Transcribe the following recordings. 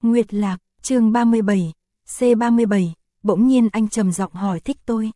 Nguyệt Lạc, chương 37, C37, bỗng nhiên anh trầm giọng hỏi thích tôi.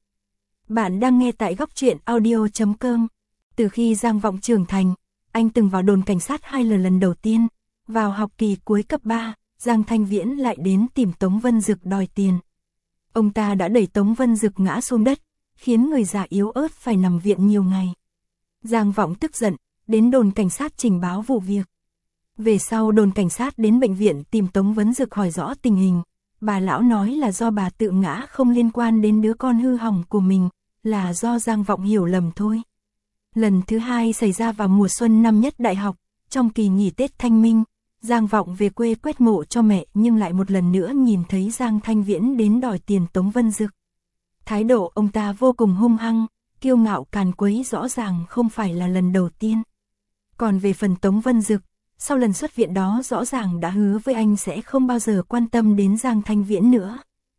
Bạn đang nghe tại góc truyện audio.com. Từ khi Giang Vọng trưởng thành, anh từng vào đồn cảnh sát 2 lần. Lần đầu tiên, vào học kỳ cuối cấp 3, Giang Thanh Viễn lại đến tìm Tống Vân Dực đòi tiền. Ông ta đã đẩy Tống Vân Dực ngã xuống đất, khiến người già yếu ớt phải nằm viện nhiều ngày. Giang Vọng tức giận, đến đồn cảnh sát trình báo vụ việc. Về sau đồn cảnh sát đến bệnh viện tìm Tống Vân Dực hỏi rõ tình hình. Bà lão nói là do bà tự ngã, không liên quan đến đứa con hư hỏng của mình, là do Giang Vọng hiểu lầm thôi. Lần thứ hai xảy ra vào mùa xuân năm nhất đại học, trong kỳ nghỉ Tết Thanh Minh, Giang Vọng về quê quét mộ cho mẹ nhưng lại một lần nữa nhìn thấy Giang Thanh Viễn đến đòi tiền Tống Vân Dực. Thái độ ông ta vô cùng hung hăng, kiêu ngạo càn quấy, rõ ràng không phải là lần đầu tiên. Còn về phần Tống Vân Dực, sau lần xuất viện đó rõ ràng đã hứa với anh sẽ không bao giờ quan tâm đến Giang Thanh Viễn nữa.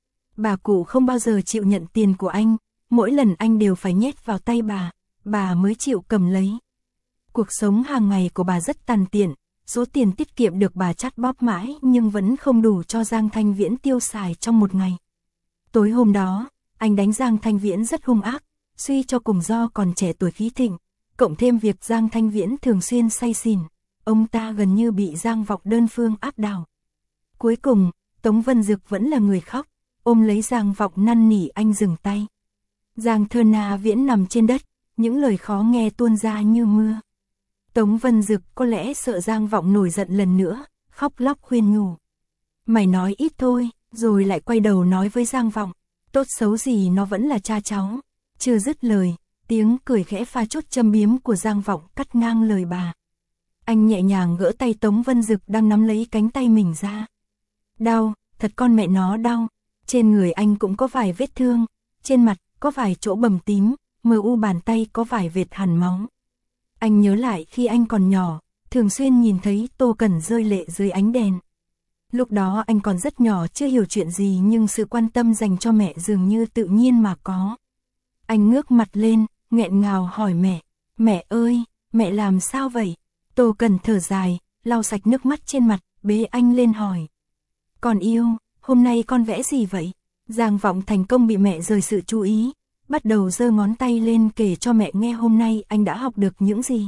Bà cụ không bao giờ chịu nhận tiền của anh, mỗi lần anh đều phải nhét vào tay bà mới chịu cầm lấy. Cuộc sống hàng ngày của bà rất tàn tiện, số tiền tiết kiệm được bà chắt bóp mãi nhưng vẫn không đủ cho Giang Thanh Viễn tiêu xài trong một ngày. Tối hôm đó, anh đánh Giang Thanh Viễn rất hung ác, suy cho cùng do còn trẻ tuổi khí thịnh, cộng thêm việc Giang Thanh Viễn thường xuyên say xỉn, ông ta gần như bị Giang Vọng đơn phương áp đảo. Cuối cùng, Tống Vân Dực vẫn là người khóc, ôm lấy Giang Vọng năn nỉ anh dừng tay. Giang Thơ Viễn nằm trên đất, những lời khó nghe tuôn ra như mưa. Tống Vân Dực có lẽ sợ Giang Vọng nổi giận lần nữa, khóc lóc khuyên nhủ. Mày nói ít thôi, rồi lại quay đầu nói với Giang Vọng, tốt xấu gì nó vẫn là cha cháu. Chưa dứt lời, tiếng cười khẽ pha chút châm biếm của Giang Vọng cắt ngang lời bà. Anh nhẹ nhàng gỡ tay Tống Vân Dực đang nắm lấy cánh tay mình ra. Đau, thật con mẹ nó đau. Trên người anh cũng có vài vết thương, trên mặt có vài chỗ bầm tím, mờ u bàn tay có vài vệt hằn máu. Anh nhớ lại khi anh còn nhỏ, thường xuyên nhìn thấy Tô Cẩn rơi lệ dưới ánh đèn. Lúc đó anh còn rất nhỏ, chưa hiểu chuyện gì, nhưng sự quan tâm dành cho mẹ dường như tự nhiên mà có. Anh ngước mặt lên, nghẹn ngào hỏi mẹ, mẹ ơi, mẹ làm sao vậy? Tô Cẩn thở dài, lau sạch nước mắt trên mặt, bế anh lên hỏi. Con yêu, hôm nay con vẽ gì vậy? Giang Vọng thành công bị mẹ rời sự chú ý, bắt đầu giơ ngón tay lên kể cho mẹ nghe hôm nay anh đã học được những gì.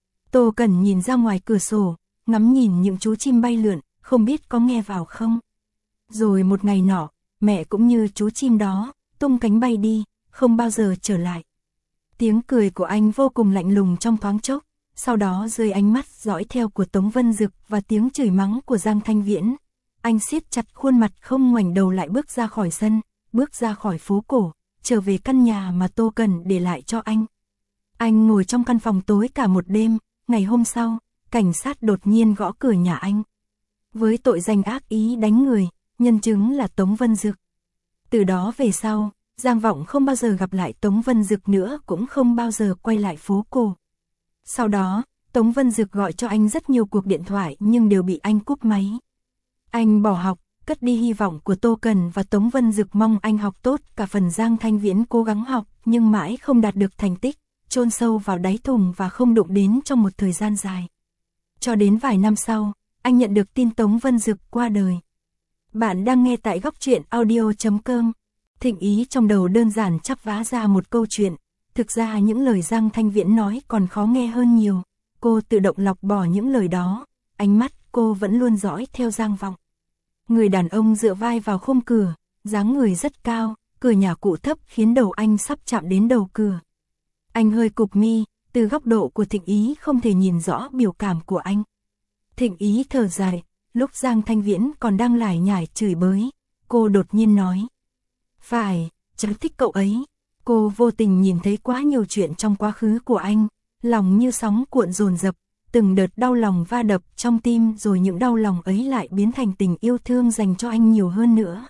Tô Cẩn nhìn ra ngoài cửa sổ, ngắm nhìn những chú chim bay lượn, không biết có nghe vào không. Rồi một ngày nọ, mẹ cũng như chú chim đó, tung cánh bay đi, không bao giờ trở lại. Tiếng cười của anh vô cùng lạnh lùng trong thoáng chốc, sau đó dưới ánh mắt dõi theo của Tống Vân Dực và tiếng chửi mắng của Giang Thanh Viễn, anh siết chặt khuôn mặt không ngoảnh đầu lại bước ra khỏi sân, bước ra khỏi phố cổ, trở về căn nhà mà Tô Cẩn để lại cho anh. Anh ngồi trong căn phòng tối cả một đêm, ngày hôm sau, cảnh sát đột nhiên gõ cửa nhà anh. Với tội danh ác ý đánh người, nhân chứng là Tống Vân Dực. Từ đó về sau, Giang Vọng không bao giờ gặp lại Tống Vân Dực nữa, cũng không bao giờ quay lại phố cổ. Sau đó, Tống Vân Dực gọi cho anh rất nhiều cuộc điện thoại nhưng đều bị anh cúp máy. Anh bỏ học, cất đi hy vọng của Tô Cẩn và Tống Vân Dực, mong anh học tốt, cả phần Giang Thanh Viễn cố gắng học nhưng mãi không đạt được thành tích, chôn sâu vào đáy thùng và không đụng đến trong một thời gian dài. Cho đến vài năm sau, anh nhận được tin Tống Vân Dực qua đời. Bạn đang nghe tại góc truyện audio.com. Thịnh Ý trong đầu đơn giản chắp vá ra một câu chuyện. Thực ra những lời Giang Thanh Viễn nói còn khó nghe hơn nhiều. Cô tự động lọc bỏ những lời đó. Ánh mắt cô vẫn luôn dõi theo Giang Vọng. Người đàn ông dựa vai vào khung cửa, dáng người rất cao, cửa nhà cụ thấp khiến đầu anh sắp chạm đến đầu cửa. Anh hơi cụp mi, từ góc độ của Thịnh Ý không thể nhìn rõ biểu cảm của anh. Thịnh Ý thở dài, lúc Giang Thanh Viễn còn đang lải nhải chửi bới, cô đột nhiên nói. Phải, cháu thích cậu ấy. Cô vô tình nhìn thấy quá nhiều chuyện trong quá khứ của anh, lòng như sóng cuộn dồn dập, từng đợt đau lòng va đập trong tim, rồi những đau lòng ấy lại biến thành tình yêu thương dành cho anh nhiều hơn nữa.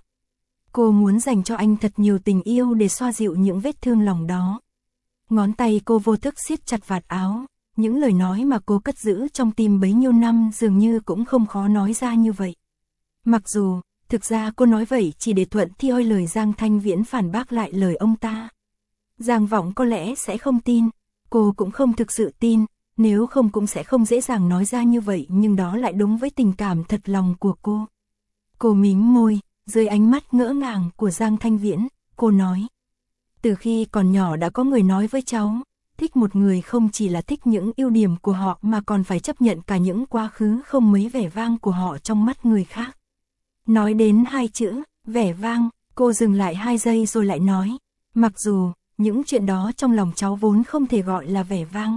Cô muốn dành cho anh thật nhiều tình yêu để xoa dịu những vết thương lòng đó. Ngón tay cô vô thức siết chặt vạt áo, những lời nói mà cô cất giữ trong tim bấy nhiêu năm dường như cũng không khó nói ra như vậy. Mặc dù, thực ra cô nói vậy chỉ để thuận theo lời Giang Thanh Viễn phản bác lại lời ông ta. Giang Vọng có lẽ sẽ không tin, cô cũng không thực sự tin, nếu không cũng sẽ không dễ dàng nói ra như vậy, nhưng đó lại đúng với tình cảm thật lòng của cô. Cô mím môi, dưới ánh mắt ngỡ ngàng của Giang Thanh Viễn, cô nói. Từ khi còn nhỏ đã có người nói với cháu, thích một người không chỉ là thích những ưu điểm của họ mà còn phải chấp nhận cả những quá khứ không mấy vẻ vang của họ trong mắt người khác. Nói đến hai chữ, vẻ vang, cô dừng lại 2 giây rồi lại nói, mặc dù, những chuyện đó trong lòng cháu vốn không thể gọi là vẻ vang.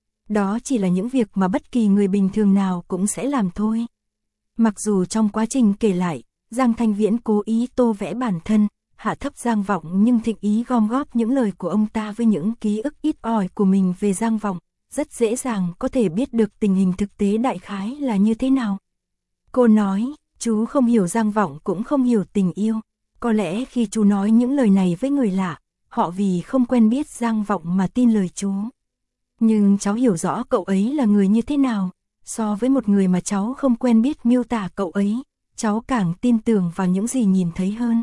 Đó chỉ là những việc mà bất kỳ người bình thường nào cũng sẽ làm thôi. Mặc dù trong quá trình kể lại, Giang Thanh Viễn cố ý tô vẽ bản thân, hạ thấp Giang Vọng, nhưng Thịnh Ý gom góp những lời của ông ta với những ký ức ít ỏi của mình về Giang Vọng, rất dễ dàng có thể biết được tình hình thực tế đại khái là như thế nào. Cô nói, chú không hiểu Giang Vọng cũng không hiểu tình yêu. Có lẽ khi chú nói những lời này với người lạ, họ vì không quen biết Giang Vọng mà tin lời chú. Nhưng cháu hiểu rõ cậu ấy là người như thế nào. So với một người mà cháu không quen biết miêu tả cậu ấy, cháu càng tin tưởng vào những gì nhìn thấy hơn.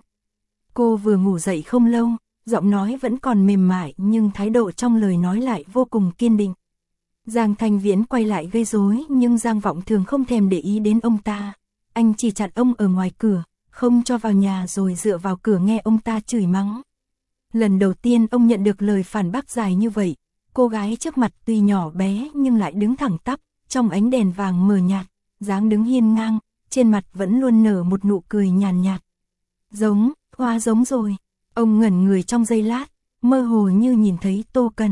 Cô vừa ngủ dậy không lâu, giọng nói vẫn còn mềm mại nhưng thái độ trong lời nói lại vô cùng kiên định. Giang Thanh Viễn quay lại gây rối nhưng Giang Vọng thường không thèm để ý đến ông ta. Anh chỉ chặn ông ở ngoài cửa, không cho vào nhà rồi dựa vào cửa nghe ông ta chửi mắng. Lần đầu tiên ông nhận được lời phản bác dài như vậy, cô gái trước mặt tuy nhỏ bé nhưng lại đứng thẳng tắp, trong ánh đèn vàng mờ nhạt, dáng đứng hiên ngang, trên mặt vẫn luôn nở một nụ cười nhàn nhạt. Giống, hoa giống rồi. Ông ngẩn người trong giây lát, mơ hồ như nhìn thấy Tô Cần.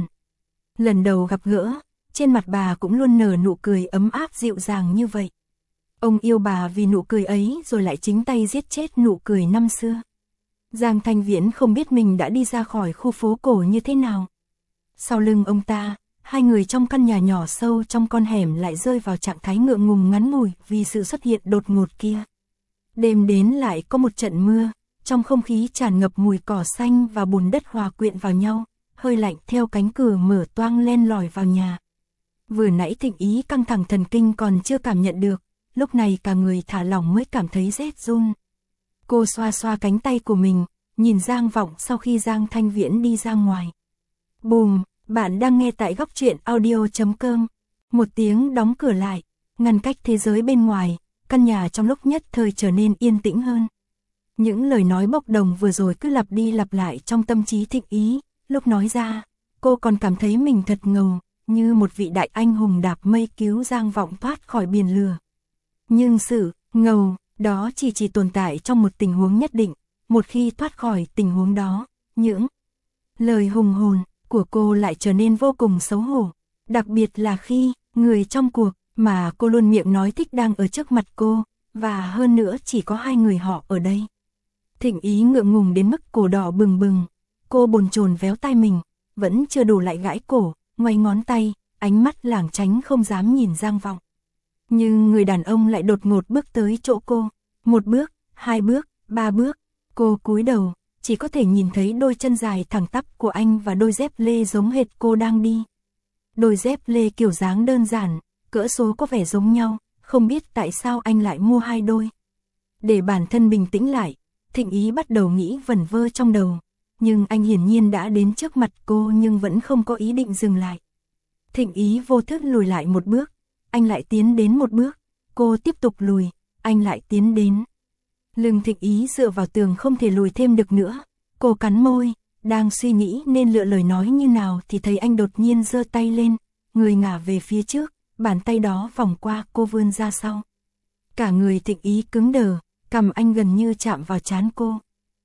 Lần đầu gặp gỡ, trên mặt bà cũng luôn nở nụ cười ấm áp dịu dàng như vậy. Ông yêu bà vì nụ cười ấy rồi lại chính tay giết chết nụ cười năm xưa. Giang Thanh Viễn không biết mình đã đi ra khỏi khu phố cổ như thế nào. Sau lưng ông ta, hai người trong căn nhà nhỏ sâu trong con hẻm lại rơi vào trạng thái ngượng ngùng ngắn ngủi vì sự xuất hiện đột ngột kia. Đêm đến lại có một trận mưa, trong không khí tràn ngập mùi cỏ xanh và bùn đất hòa quyện vào nhau, hơi lạnh theo cánh cửa mở toang len lỏi vào nhà. Vừa nãy Thịnh Ý căng thẳng thần kinh còn chưa cảm nhận được, lúc này cả người thả lỏng mới cảm thấy rét run. Cô xoa xoa cánh tay của mình, nhìn Giang Vọng sau khi Giang Thanh Viễn đi ra ngoài. Bùm, bạn đang nghe tại góc truyện audio.com. Một tiếng đóng cửa lại, ngăn cách thế giới bên ngoài, căn nhà trong lúc nhất thời trở nên yên tĩnh hơn. Những lời nói bốc đồng vừa rồi cứ lặp đi lặp lại trong tâm trí Thịnh Ý, lúc nói ra, cô còn cảm thấy mình thật ngầu, như một vị đại anh hùng đạp mây cứu Giang Vọng thoát khỏi biển lửa. Nhưng sự ngầu đó chỉ tồn tại trong một tình huống nhất định, một khi thoát khỏi tình huống đó, những lời hùng hồn của cô lại trở nên vô cùng xấu hổ, đặc biệt là khi người trong cuộc mà cô luôn miệng nói thích đang ở trước mặt cô, và hơn nữa chỉ có hai người họ ở đây. Thịnh Ý ngượng ngùng đến mức cổ đỏ bừng bừng, cô bồn chồn véo tai mình, vẫn chưa đủ lại gãi cổ, ngoáy ngón tay, ánh mắt lảng tránh không dám nhìn Giang Vọng. Nhưng người đàn ông lại đột ngột bước tới chỗ cô, 1 bước, 2 bước, 3 bước, cô cúi đầu, chỉ có thể nhìn thấy đôi chân dài thẳng tắp của anh và đôi dép lê giống hệt cô đang đi. Đôi dép lê kiểu dáng đơn giản, cỡ số có vẻ giống nhau, không biết tại sao anh lại mua 2 đôi. Để bản thân bình tĩnh lại, Thịnh Ý bắt đầu nghĩ vẩn vơ trong đầu, nhưng anh hiển nhiên đã đến trước mặt cô nhưng vẫn không có ý định dừng lại. Thịnh Ý vô thức lùi lại 1 bước, anh lại tiến đến 1 bước, cô tiếp tục lùi, anh lại tiến đến. Lưng Thịnh Ý dựa vào tường không thể lùi thêm được nữa, cô cắn môi, đang suy nghĩ nên lựa lời nói như nào thì thấy anh đột nhiên giơ tay lên, người ngả về phía trước, bàn tay đó vòng qua cô vươn ra sau. Cả người Thịnh Ý cứng đờ, cằm anh gần như chạm vào trán cô.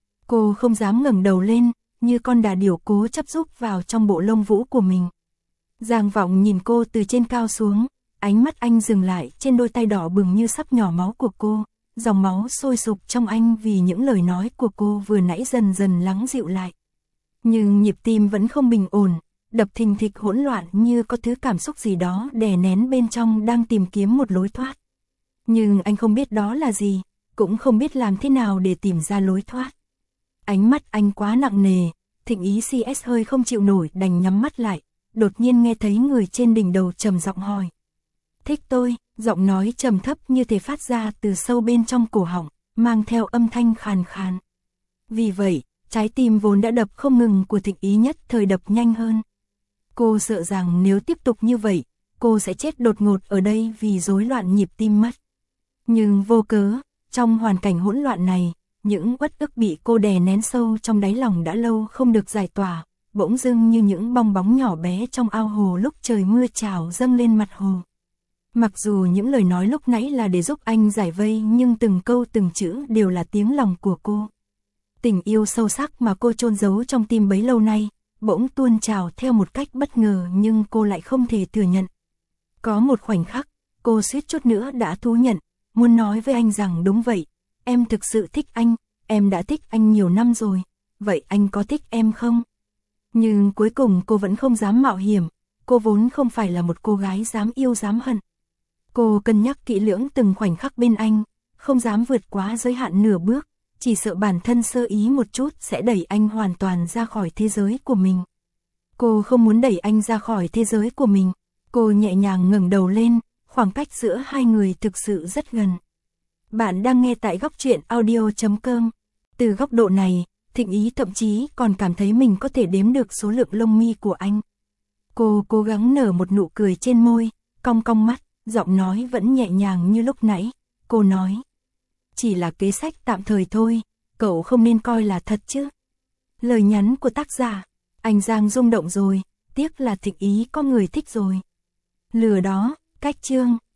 Cô không dám ngẩng đầu lên, như con đà điểu cố chấp rúc vào trong bộ lông vũ của mình. Giang Vọng nhìn cô từ trên cao xuống, ánh mắt anh dừng lại trên đôi tay đỏ bừng như sắp nhỏ máu của cô, dòng máu sôi sục trong anh vì những lời nói của cô vừa nãy dần dần lắng dịu lại. Nhưng nhịp tim vẫn không bình ổn, đập thình thịch hỗn loạn như có thứ cảm xúc gì đó đè nén bên trong đang tìm kiếm một lối thoát. Nhưng anh không biết đó là gì, cũng không biết làm thế nào để tìm ra lối thoát. Ánh mắt anh quá nặng nề, Thịnh Ý CS hơi không chịu nổi đành nhắm mắt lại, đột nhiên nghe thấy người trên đỉnh đầu trầm giọng hỏi. Thích tôi, giọng nói trầm thấp như thể phát ra từ sâu bên trong cổ họng, mang theo âm thanh khàn khàn. Vì vậy, trái tim vốn đã đập không ngừng của Thịnh Ý nhất thời đập nhanh hơn. Cô sợ rằng nếu tiếp tục như vậy, cô sẽ chết đột ngột ở đây vì rối loạn nhịp tim mất. Nhưng vô cớ, Trong hoàn cảnh hỗn loạn này, những uất ức bị cô đè nén sâu trong đáy lòng đã lâu không được giải tỏa, bỗng dưng như những bong bóng nhỏ bé trong ao hồ lúc trời mưa trào dâng lên mặt hồ. Mặc dù những lời nói lúc nãy là để giúp anh giải vây, nhưng từng câu từng chữ đều là tiếng lòng của cô. Tình yêu sâu sắc mà cô chôn giấu trong tim bấy lâu nay, bỗng tuôn trào theo một cách bất ngờ nhưng cô lại không thể thừa nhận. Có một khoảnh khắc, cô suýt chút nữa đã thú nhận, muốn nói với anh rằng đúng vậy, em thực sự thích anh, em đã thích anh nhiều năm rồi, vậy anh có thích em không? Nhưng cuối cùng cô vẫn không dám mạo hiểm, cô vốn không phải là một cô gái dám yêu dám hận. Cô cân nhắc kỹ lưỡng từng khoảnh khắc bên anh, không dám vượt quá giới hạn nửa bước, chỉ sợ bản thân sơ ý một chút sẽ đẩy anh hoàn toàn ra khỏi thế giới của mình. Cô không muốn đẩy anh ra khỏi thế giới của mình, cô nhẹ nhàng ngẩng đầu lên, khoảng cách giữa hai người thực sự rất gần. Bạn đang nghe tại góc truyện audio.com. Từ góc độ này, Thịnh Ý thậm chí còn cảm thấy mình có thể đếm được số lượng lông mi của anh. Cô cố gắng nở một nụ cười trên môi, cong cong mắt, giọng nói vẫn nhẹ nhàng như lúc nãy. Cô nói, chỉ là kế sách tạm thời thôi, cậu không nên coi là thật chứ. Lời nhắn của tác giả, anh Giang rung động rồi, tiếc là Thịnh Ý có người thích rồi. Lừa đó, cách chương.